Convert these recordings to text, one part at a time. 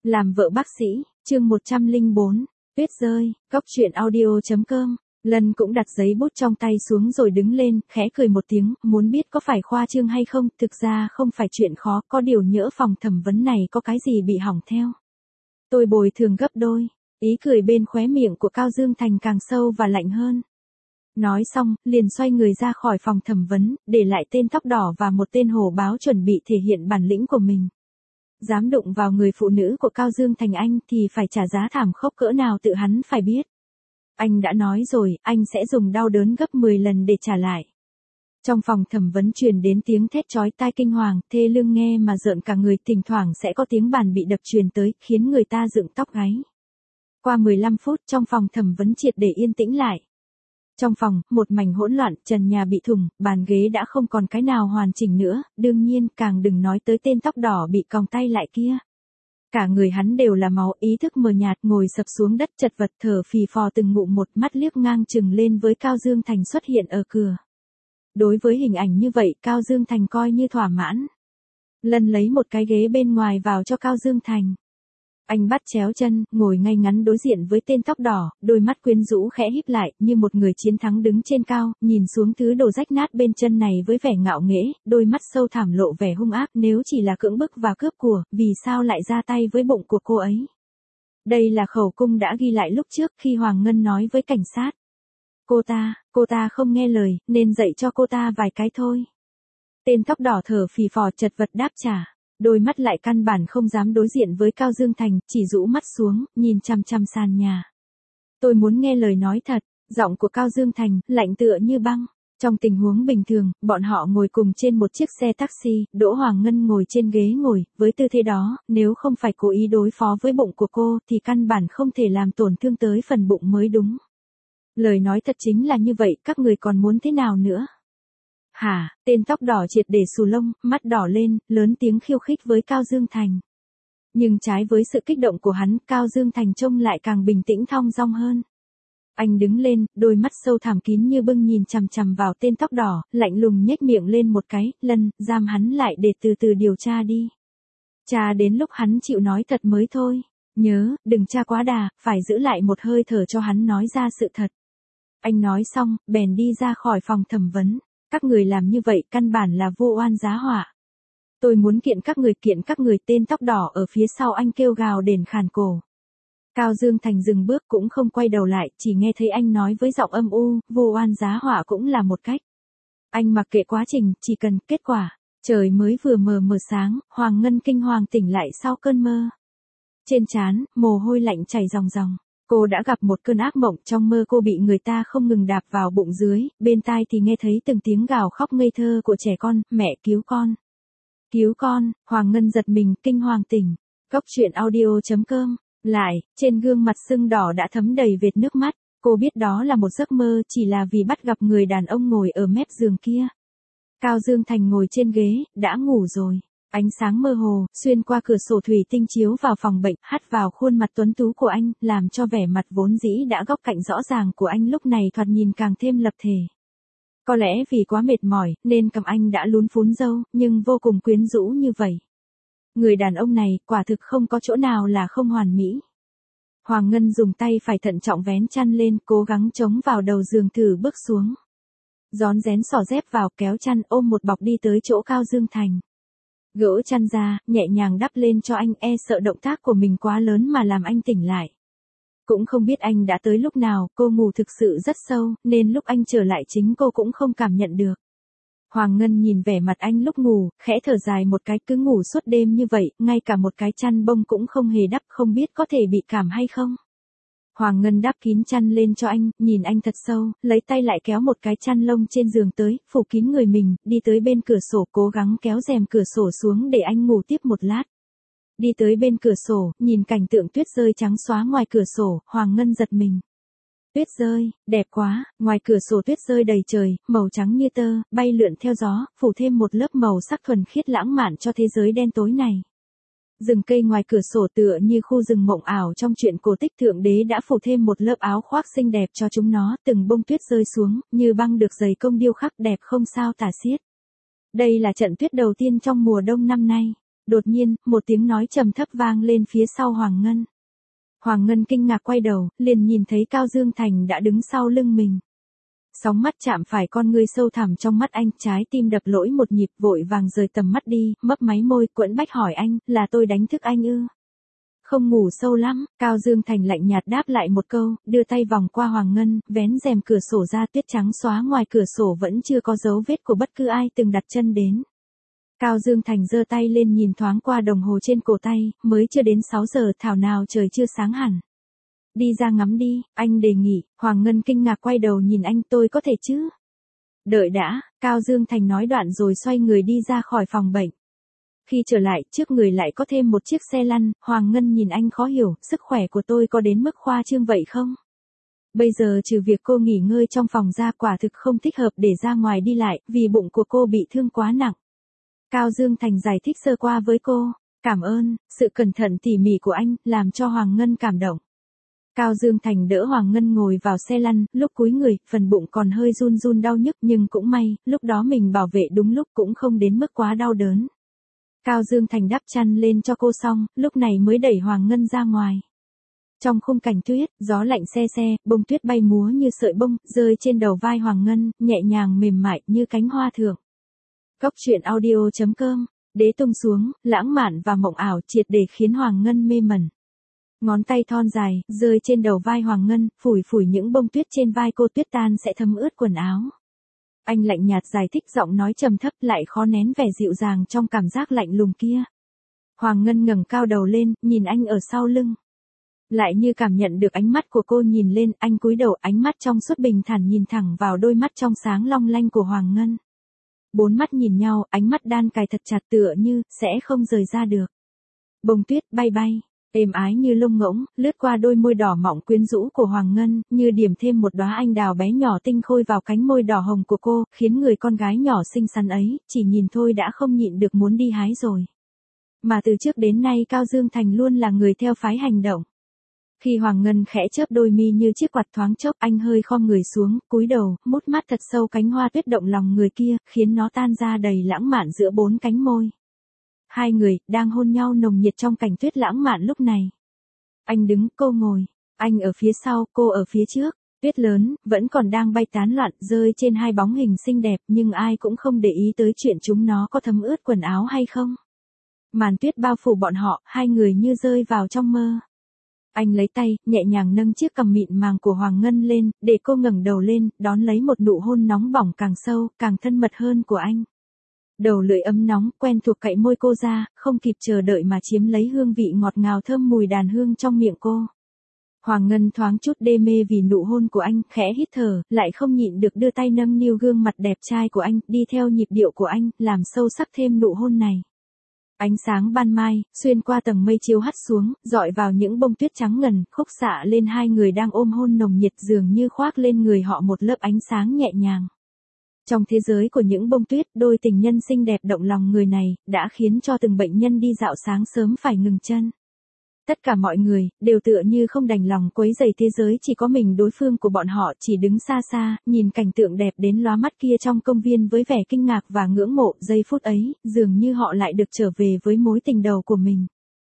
Làm vợ bác sĩ, chương 104, tuyết rơi, góc truyện audio.com. Lân cũng đặt giấy bút trong tay xuống rồi đứng lên, khẽ cười một tiếng, muốn biết có phải khoa trương hay không, thực ra không phải chuyện khó, có điều nhỡ phòng thẩm vấn này có cái gì bị hỏng theo. Tôi bồi thường gấp đôi, ý cười bên khóe miệng của Cao Dương Thành càng sâu và lạnh hơn. Nói xong, liền xoay người ra khỏi phòng thẩm vấn, để lại tên tóc đỏ và một tên hổ báo chuẩn bị thể hiện bản lĩnh của mình. Dám đụng vào người phụ nữ của Cao Dương Thành anh thì phải trả giá thảm khốc cỡ nào tự hắn phải biết. Anh đã nói rồi, anh sẽ dùng đau đớn gấp 10 lần để trả lại. Trong phòng thẩm vấn truyền đến tiếng thét chói tai kinh hoàng, thê lương nghe mà rợn cả người, thỉnh thoảng sẽ có tiếng bàn bị đập truyền tới, khiến người ta dựng tóc gáy. Qua 15 phút trong phòng thẩm vấn triệt để yên tĩnh lại. Trong phòng, một mảnh hỗn loạn, trần nhà bị thủng, bàn ghế đã không còn cái nào hoàn chỉnh nữa, đương nhiên càng đừng nói tới tên tóc đỏ bị còng tay lại kia. Cả người hắn đều là máu, ý thức mờ nhạt, ngồi sập xuống đất chật vật thở phì phò từng ngụm một, mắt liếc ngang chừng lên với Cao Dương Thành xuất hiện ở cửa. Đối với hình ảnh như vậy, Cao Dương Thành coi như thỏa mãn. Lân lấy một cái ghế bên ngoài vào cho Cao Dương Thành. Anh bắt chéo chân, ngồi ngay ngắn đối diện với tên tóc đỏ, đôi mắt quyến rũ khẽ híp lại, như một người chiến thắng đứng trên cao, nhìn xuống thứ đồ rách nát bên chân này với vẻ ngạo nghễ, đôi mắt sâu thẳm lộ vẻ hung ác, nếu chỉ là cưỡng bức và cướp của, vì sao lại ra tay với bụng của cô ấy? Đây là khẩu cung đã ghi lại lúc trước khi Hoàng Ngân nói với cảnh sát. Cô ta không nghe lời, nên dạy cho cô ta vài cái thôi. Tên tóc đỏ thở phì phò chật vật đáp trả. Đôi mắt lại căn bản không dám đối diện với Cao Dương Thành, chỉ rũ mắt xuống, nhìn chằm chằm sàn nhà. Tôi muốn nghe lời nói thật, giọng của Cao Dương Thành, lạnh tựa như băng. Trong tình huống bình thường, bọn họ ngồi cùng trên một chiếc xe taxi, Đỗ Hoàng Ngân ngồi trên ghế ngồi, với tư thế đó, nếu không phải cố ý đối phó với bụng của cô, thì căn bản không thể làm tổn thương tới phần bụng mới đúng. Lời nói thật chính là như vậy, các người còn muốn thế nào nữa? Hả, tên tóc đỏ triệt để xù lông, mắt đỏ lên, lớn tiếng khiêu khích với Cao Dương Thành. Nhưng trái với sự kích động của hắn, Cao Dương Thành trông lại càng bình tĩnh thong dong hơn. Anh đứng lên, đôi mắt sâu thẳm kín như bưng nhìn chằm chằm vào tên tóc đỏ, lạnh lùng nhếch miệng lên một cái, Lân, giam hắn lại để từ từ điều tra đi. Tra đến lúc hắn chịu nói thật mới thôi. Nhớ, đừng tra quá đà, phải giữ lại một hơi thở cho hắn nói ra sự thật. Anh nói xong, bèn đi ra khỏi phòng thẩm vấn. Các người làm như vậy căn bản là vô oan giá họa. Tôi muốn kiện các người, tên tóc đỏ ở phía sau anh kêu gào đền khàn cổ. Cao Dương Thành dừng bước cũng không quay đầu lại, chỉ nghe thấy anh nói với giọng âm u, vô oan giá họa cũng là một cách. Anh mặc kệ quá trình, chỉ cần kết quả. Trời mới vừa mờ sáng, Hoàng Ngân kinh hoàng tỉnh lại sau cơn mơ. Trên trán, mồ hôi lạnh chảy ròng ròng. Cô đã gặp một cơn ác mộng, trong mơ cô bị người ta không ngừng đạp vào bụng dưới, bên tai thì nghe thấy từng tiếng gào khóc ngây thơ của trẻ con, mẹ cứu con. Cứu con, Hoàng Ngân giật mình, kinh hoàng tỉnh. Góc truyện audio.com. Lại, trên gương mặt sưng đỏ đã thấm đầy vệt nước mắt, cô biết đó là một giấc mơ, chỉ là vì bắt gặp người đàn ông ngồi ở mép giường kia. Cao Dương Thành ngồi trên ghế, đã ngủ rồi. Ánh sáng mơ hồ, xuyên qua cửa sổ thủy tinh chiếu vào phòng bệnh, hắt vào khuôn mặt tuấn tú của anh, làm cho vẻ mặt vốn dĩ đã góc cạnh rõ ràng của anh lúc này thoạt nhìn càng thêm lập thể. Có lẽ vì quá mệt mỏi, nên cằm anh đã lún phún râu, nhưng vô cùng quyến rũ như vậy. Người đàn ông này, quả thực không có chỗ nào là không hoàn mỹ. Hoàng Ngân dùng tay phải thận trọng vén chăn lên, cố gắng chống vào đầu giường thử bước xuống. Rón rén xỏ dép vào, kéo chăn, ôm một bọc đi tới chỗ Cao Dương Thành. Gỡ chăn ra, nhẹ nhàng đắp lên cho anh, sợ động tác của mình quá lớn mà làm anh tỉnh lại. Cũng không biết anh đã tới lúc nào, cô ngủ thực sự rất sâu, nên lúc anh trở lại chính cô cũng không cảm nhận được. Hoàng Ngân nhìn vẻ mặt anh lúc ngủ, khẽ thở dài một cái, cứ ngủ suốt đêm như vậy, ngay cả một cái chăn bông cũng không hề đắp, không biết có thể bị cảm hay không. Hoàng Ngân đắp kín chăn lên cho anh, nhìn anh thật sâu, lấy tay lại kéo một cái chăn lông trên giường tới, phủ kín người mình, đi tới bên cửa sổ, cố gắng kéo rèm cửa sổ xuống để anh ngủ tiếp một lát. Đi tới bên cửa sổ, nhìn cảnh tượng tuyết rơi trắng xóa ngoài cửa sổ, Hoàng Ngân giật mình. Tuyết rơi, đẹp quá, ngoài cửa sổ tuyết rơi đầy trời, màu trắng như tơ, bay lượn theo gió, phủ thêm một lớp màu sắc thuần khiết lãng mạn cho thế giới đen tối này. Rừng cây ngoài cửa sổ tựa như khu rừng mộng ảo trong truyện cổ tích, thượng đế đã phủ thêm một lớp áo khoác xinh đẹp cho chúng nó, từng bông tuyết rơi xuống, như băng được dày công điêu khắc đẹp không sao tả xiết. Đây là trận tuyết đầu tiên trong mùa đông năm nay. Đột nhiên, một tiếng nói trầm thấp vang lên phía sau Hoàng Ngân. Hoàng Ngân kinh ngạc quay đầu, liền nhìn thấy Cao Dương Thành đã đứng sau lưng mình. Sóng mắt chạm phải con ngươi sâu thẳm trong mắt anh, trái tim đập lỗi một nhịp, vội vàng rời tầm mắt đi, mấp máy môi, quẫn bách hỏi anh, là tôi đánh thức anh ư? Không ngủ sâu lắm, Cao Dương Thành lạnh nhạt đáp lại một câu, đưa tay vòng qua Hoàng Ngân, vén rèm cửa sổ ra, tuyết trắng xóa ngoài cửa sổ vẫn chưa có dấu vết của bất cứ ai từng đặt chân đến. Cao Dương Thành giơ tay lên nhìn thoáng qua đồng hồ trên cổ tay, mới chưa đến 6 giờ, thảo nào trời chưa sáng hẳn. Đi ra ngắm đi, anh đề nghị. Hoàng Ngân kinh ngạc quay đầu nhìn anh, tôi có thể chứ? Đợi đã, Cao Dương Thành nói đoạn rồi xoay người đi ra khỏi phòng bệnh. Khi trở lại, trước người lại có thêm một chiếc xe lăn, Hoàng Ngân nhìn anh khó hiểu, sức khỏe của tôi có đến mức khoa trương vậy không? Bây giờ trừ việc cô nghỉ ngơi trong phòng ra, quả thực không thích hợp để ra ngoài đi lại, vì bụng của cô bị thương quá nặng. Cao Dương Thành giải thích sơ qua với cô, cảm ơn, sự cẩn thận tỉ mỉ của anh, làm cho Hoàng Ngân cảm động. Cao Dương Thành đỡ Hoàng Ngân ngồi vào xe lăn, lúc cúi người, phần bụng còn hơi run run đau nhức, nhưng cũng may, lúc đó mình bảo vệ đúng lúc cũng không đến mức quá đau đớn. Cao Dương Thành đắp chăn lên cho cô xong, lúc này mới đẩy Hoàng Ngân ra ngoài. Trong khung cảnh tuyết, gió lạnh se se, bông tuyết bay múa như sợi bông, rơi trên đầu vai Hoàng Ngân, nhẹ nhàng mềm mại như cánh hoa thượng. Góc truyện audio.com, đế tung xuống, lãng mạn và mộng ảo triệt để khiến Hoàng Ngân mê mẩn. Ngón tay thon dài, rơi trên đầu vai Hoàng Ngân, phủi phủi những bông tuyết trên vai cô, tuyết tan sẽ thấm ướt quần áo. Anh lạnh nhạt giải thích, giọng nói trầm thấp, lại khó nén vẻ dịu dàng trong cảm giác lạnh lùng kia. Hoàng Ngân ngẩng cao đầu lên, nhìn anh ở sau lưng. Lại như cảm nhận được ánh mắt của cô nhìn lên, anh cúi đầu, ánh mắt trong suốt bình thản nhìn thẳng vào đôi mắt trong sáng long lanh của Hoàng Ngân. Bốn mắt nhìn nhau, ánh mắt đan cài thật chặt tựa như, sẽ không rời ra được. Bông tuyết bay bay, êm ái như lông ngỗng, lướt qua đôi môi đỏ mọng quyến rũ của Hoàng Ngân, như điểm thêm một đóa anh đào bé nhỏ tinh khôi vào cánh môi đỏ hồng của cô, khiến người con gái nhỏ xinh xắn ấy, chỉ nhìn thôi đã không nhịn được muốn đi hái rồi. Mà từ trước đến nay Cao Dương Thành luôn là người theo phái hành động. Khi Hoàng Ngân khẽ chớp đôi mi như chiếc quạt thoáng chốc, anh hơi khom người xuống, cúi đầu, mút mắt thật sâu cánh hoa tuyết động lòng người kia, khiến nó tan ra đầy lãng mạn giữa bốn cánh môi. Hai người, đang hôn nhau nồng nhiệt trong cảnh tuyết lãng mạn lúc này. Anh đứng, cô ngồi. Anh ở phía sau, cô ở phía trước. Tuyết lớn, vẫn còn đang bay tán loạn, rơi trên hai bóng hình xinh đẹp, nhưng ai cũng không để ý tới chuyện chúng nó có thấm ướt quần áo hay không. Màn tuyết bao phủ bọn họ, hai người như rơi vào trong mơ. Anh lấy tay, nhẹ nhàng nâng chiếc cằm mịn màng của Hoàng Ngân lên, để cô ngẩng đầu lên, đón lấy một nụ hôn nóng bỏng càng sâu, càng thân mật hơn của anh. Đầu lưỡi ấm nóng, quen thuộc cậy môi cô ra, không kịp chờ đợi mà chiếm lấy hương vị ngọt ngào thơm mùi đàn hương trong miệng cô. Hoàng Ngân thoáng chút đê mê vì nụ hôn của anh, khẽ hít thở, lại không nhịn được đưa tay nâng niu gương mặt đẹp trai của anh, đi theo nhịp điệu của anh, làm sâu sắc thêm nụ hôn này. Ánh sáng ban mai, xuyên qua tầng mây chiếu hắt xuống, dọi vào những bông tuyết trắng ngần, khúc xạ lên hai người đang ôm hôn nồng nhiệt, dường như khoác lên người họ một lớp ánh sáng nhẹ nhàng. Trong thế giới của những bông tuyết, đôi tình nhân xinh đẹp động lòng người này, đã khiến cho từng bệnh nhân đi dạo sáng sớm phải ngừng chân. Tất cả mọi người, đều tựa như không đành lòng quấy rầy thế giới, chỉ có mình đối phương của bọn họ chỉ đứng xa xa, nhìn cảnh tượng đẹp đến lóa mắt kia trong công viên với vẻ kinh ngạc và ngưỡng mộ. Giây phút ấy, dường như họ lại được trở về với mối tình đầu của mình.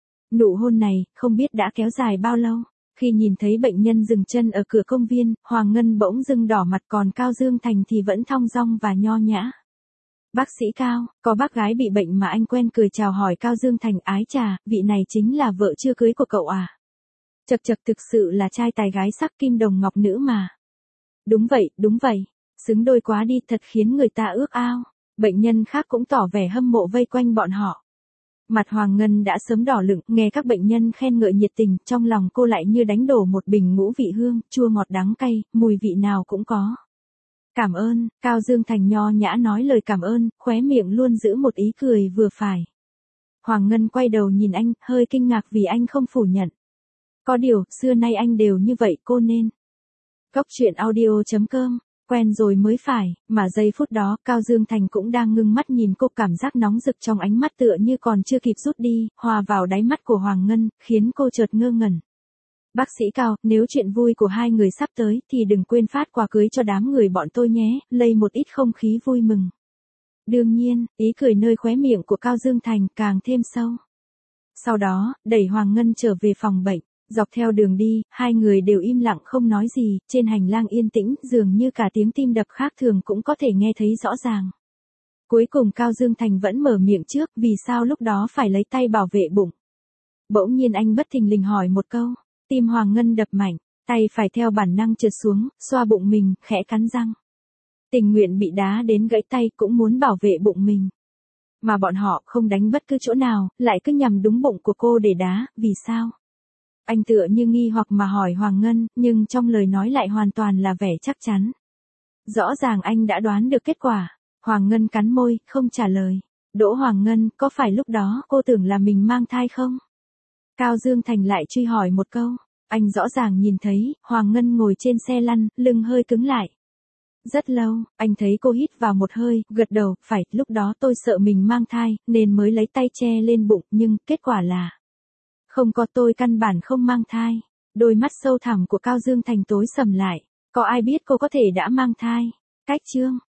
Nụ hôn này, không biết đã kéo dài bao lâu. Khi nhìn thấy bệnh nhân dừng chân ở cửa công viên, Hoàng Ngân bỗng dưng đỏ mặt, còn Cao Dương Thành thì vẫn thong dong và nho nhã. Bác sĩ Cao, có bác gái bị bệnh mà anh quen, cười chào hỏi Cao Dương Thành, ái chà, vị này chính là vợ chưa cưới của cậu à? Chật chật, thực sự là trai tài gái sắc, kim đồng ngọc nữ mà. Đúng vậy, xứng đôi quá đi, thật khiến người ta ước ao. Bệnh nhân khác cũng tỏ vẻ hâm mộ vây quanh bọn họ. Mặt Hoàng Ngân đã sớm đỏ lựng, nghe các bệnh nhân khen ngợi nhiệt tình, trong lòng cô lại như đánh đổ một bình ngũ vị hương, chua ngọt đắng cay, mùi vị nào cũng có. Cảm ơn, Cao Dương Thành nho nhã nói lời cảm ơn, khóe miệng luôn giữ một ý cười vừa phải. Hoàng Ngân quay đầu nhìn anh, hơi kinh ngạc vì anh không phủ nhận. Có điều, xưa nay anh đều như vậy, cô nên. Góc truyện audio.com, quen rồi mới phải, mà giây phút đó, Cao Dương Thành cũng đang ngưng mắt nhìn cô, cảm giác nóng rực trong ánh mắt tựa như còn chưa kịp rút đi, hòa vào đáy mắt của Hoàng Ngân, khiến cô chợt ngơ ngẩn. Bác sĩ Cao, nếu chuyện vui của hai người sắp tới, thì đừng quên phát quà cưới cho đám người bọn tôi nhé, lây một ít không khí vui mừng. Đương nhiên, ý cười nơi khóe miệng của Cao Dương Thành càng thêm sâu. Sau đó, đẩy Hoàng Ngân trở về phòng bệnh. Dọc theo đường đi, hai người đều im lặng không nói gì, trên hành lang yên tĩnh, dường như cả tiếng tim đập khác thường cũng có thể nghe thấy rõ ràng. Cuối cùng Cao Dương Thành vẫn mở miệng trước, vì sao lúc đó phải lấy tay bảo vệ bụng. Bỗng nhiên anh bất thình lình hỏi một câu, tim Hoàng Ngân đập mạnh, tay phải theo bản năng trượt xuống, xoa bụng mình, khẽ cắn răng. Tình nguyện bị đá đến gãy tay cũng muốn bảo vệ bụng mình. Mà bọn họ không đánh bất cứ chỗ nào, lại cứ nhằm đúng bụng của cô để đá, vì sao? Anh tựa như nghi hoặc mà hỏi Hoàng Ngân, nhưng trong lời nói lại hoàn toàn là vẻ chắc chắn. Rõ ràng anh đã đoán được kết quả. Hoàng Ngân cắn môi, không trả lời. Đỗ Hoàng Ngân, có phải lúc đó cô tưởng là mình mang thai không? Cao Dương Thành lại truy hỏi một câu. Anh rõ ràng nhìn thấy, Hoàng Ngân ngồi trên xe lăn, lưng hơi cứng lại. Rất lâu, anh thấy cô hít vào một hơi, gật đầu, phải, lúc đó tôi sợ mình mang thai, nên mới lấy tay che lên bụng, nhưng kết quả là... Không có, tôi căn bản không mang thai. Đôi mắt sâu thẳm của Cao Dương Thành tối sầm lại. Có ai biết cô có thể đã mang thai? Cách chương